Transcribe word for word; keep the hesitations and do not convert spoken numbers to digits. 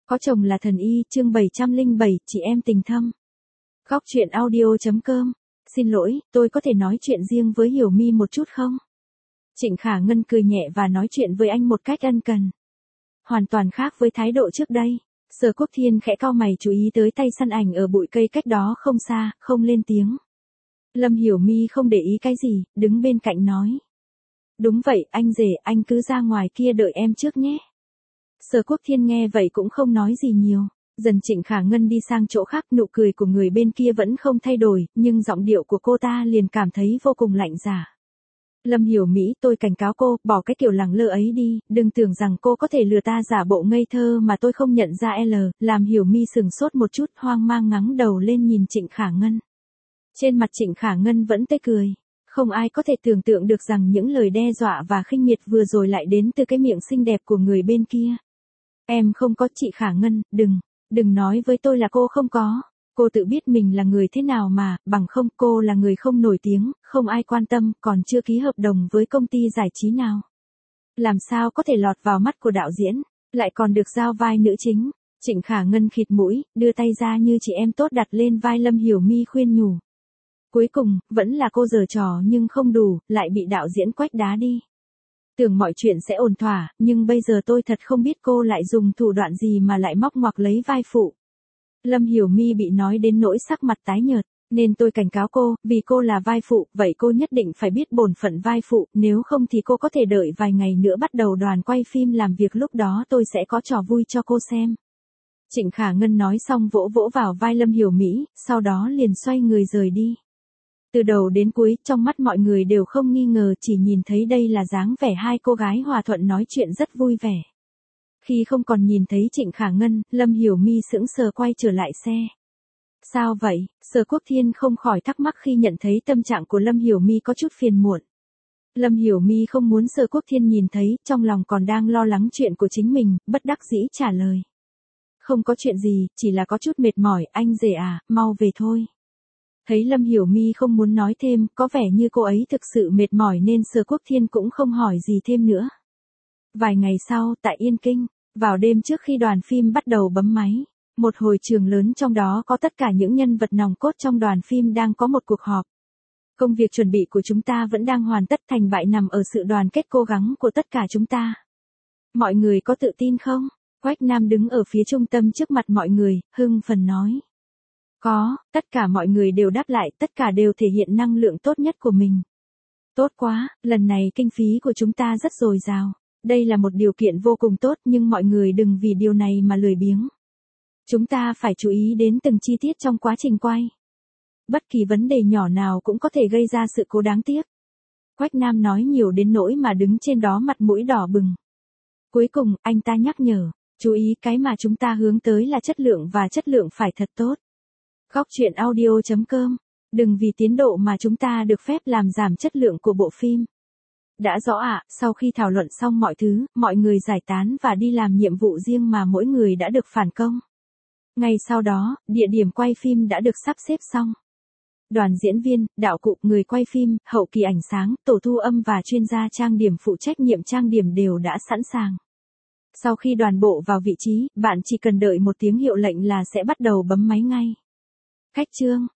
Có chồng là thần y, chương bảy trăm lẻ bảy, chị em tình thâm. Góc truyện audio.com. Xin lỗi, tôi có thể nói chuyện riêng với Hiểu My một chút không? Trịnh Khả Ngân cười nhẹ và nói chuyện với anh một cách ân cần. Hoàn toàn khác với thái độ trước đây. Sở Quốc Thiên khẽ cau mày chú ý tới tay săn ảnh ở bụi cây cách đó không xa, không lên tiếng. Lâm Hiểu My không để ý cái gì, đứng bên cạnh nói. Đúng vậy, anh rể, anh cứ ra ngoài kia đợi em trước nhé. Sở Quốc Thiên nghe vậy cũng không nói gì nhiều. Dần Trịnh Khả Ngân đi sang chỗ khác, nụ cười của người bên kia vẫn không thay đổi, nhưng giọng điệu của cô ta liền cảm thấy vô cùng lạnh giả. Lâm Hiểu Mỹ, tôi cảnh cáo cô, bỏ cái kiểu lẳng lơ ấy đi, đừng tưởng rằng cô có thể lừa ta giả bộ ngây thơ mà tôi không nhận ra L, làm Hiểu My sừng sốt một chút, hoang mang ngẩng đầu lên nhìn Trịnh Khả Ngân. Trên mặt Trịnh Khả Ngân vẫn tươi cười. Không ai có thể tưởng tượng được rằng những lời đe dọa và khinh miệt vừa rồi lại đến từ cái miệng xinh đẹp của người bên kia. Em không có, chị Khả Ngân, đừng, đừng nói với tôi là cô không có. Cô tự biết mình là người thế nào mà, bằng không cô là người không nổi tiếng, không ai quan tâm, còn chưa ký hợp đồng với công ty giải trí nào. Làm sao có thể lọt vào mắt của đạo diễn, lại còn được giao vai nữ chính. Trịnh Khả Ngân khịt mũi, đưa tay ra như chị em tốt đặt lên vai Lâm Hiểu My khuyên nhủ. Cuối cùng, vẫn là cô giở trò nhưng không đủ, lại bị đạo diễn quách đá đi. Tưởng mọi chuyện sẽ ổn thỏa, nhưng bây giờ tôi thật không biết cô lại dùng thủ đoạn gì mà lại móc ngoặc lấy vai phụ. Lâm Hiểu My bị nói đến nỗi sắc mặt tái nhợt, nên tôi cảnh cáo cô, vì cô là vai phụ, vậy cô nhất định phải biết bổn phận vai phụ, nếu không thì cô có thể đợi vài ngày nữa bắt đầu đoàn quay phim làm việc, lúc đó tôi sẽ có trò vui cho cô xem. Trịnh Khả Ngân nói xong vỗ vỗ vào vai Lâm Hiểu Mỹ, sau đó liền xoay người rời đi. Từ đầu đến cuối, trong mắt mọi người đều không nghi ngờ, chỉ nhìn thấy đây là dáng vẻ hai cô gái hòa thuận nói chuyện rất vui vẻ. Khi không còn nhìn thấy Trịnh Khả Ngân, Lâm Hiểu My sững sờ quay trở lại xe. Sao vậy? Sở Quốc Thiên không khỏi thắc mắc khi nhận thấy tâm trạng của Lâm Hiểu My có chút phiền muộn. Lâm Hiểu My không muốn Sở Quốc Thiên nhìn thấy, trong lòng còn đang lo lắng chuyện của chính mình, bất đắc dĩ trả lời. Không có chuyện gì, chỉ là có chút mệt mỏi, anh rể à, mau về thôi. Thấy Lâm Hiểu My không muốn nói thêm, có vẻ như cô ấy thực sự mệt mỏi nên Sở Quốc Thiên cũng không hỏi gì thêm nữa. Vài ngày sau, tại Yên Kinh, vào đêm trước khi đoàn phim bắt đầu bấm máy, một hội trường lớn trong đó có tất cả những nhân vật nòng cốt trong đoàn phim đang có một cuộc họp. Công việc chuẩn bị của chúng ta vẫn đang hoàn tất, thành bại nằm ở sự đoàn kết cố gắng của tất cả chúng ta. Mọi người có tự tin không? Quách Nam đứng ở phía trung tâm trước mặt mọi người, hưng phấn nói. Có, tất cả mọi người đều đáp lại, tất cả đều thể hiện năng lượng tốt nhất của mình. Tốt quá, lần này kinh phí của chúng ta rất dồi dào. Đây là một điều kiện vô cùng tốt, nhưng mọi người đừng vì điều này mà lười biếng. Chúng ta phải chú ý đến từng chi tiết trong quá trình quay. Bất kỳ vấn đề nhỏ nào cũng có thể gây ra sự cố đáng tiếc. Quách Nam nói nhiều đến nỗi mà đứng trên đó mặt mũi đỏ bừng. Cuối cùng, anh ta nhắc nhở, chú ý cái mà chúng ta hướng tới là chất lượng, và chất lượng phải thật tốt. Góc truyện audio.com. Đừng vì tiến độ mà chúng ta được phép làm giảm chất lượng của bộ phim. Đã rõ ạ, à, sau khi thảo luận xong mọi thứ, mọi người giải tán và đi làm nhiệm vụ riêng mà mỗi người đã được phản công. Ngay sau đó, địa điểm quay phim đã được sắp xếp xong. Đoàn diễn viên, đạo cụ, người quay phim, hậu kỳ ảnh sáng, tổ thu âm và chuyên gia trang điểm phụ trách nhiệm trang điểm đều đã sẵn sàng. Sau khi đoàn bộ vào vị trí, bạn chỉ cần đợi một tiếng hiệu lệnh là sẽ bắt đầu bấm máy ngay. Khách trương,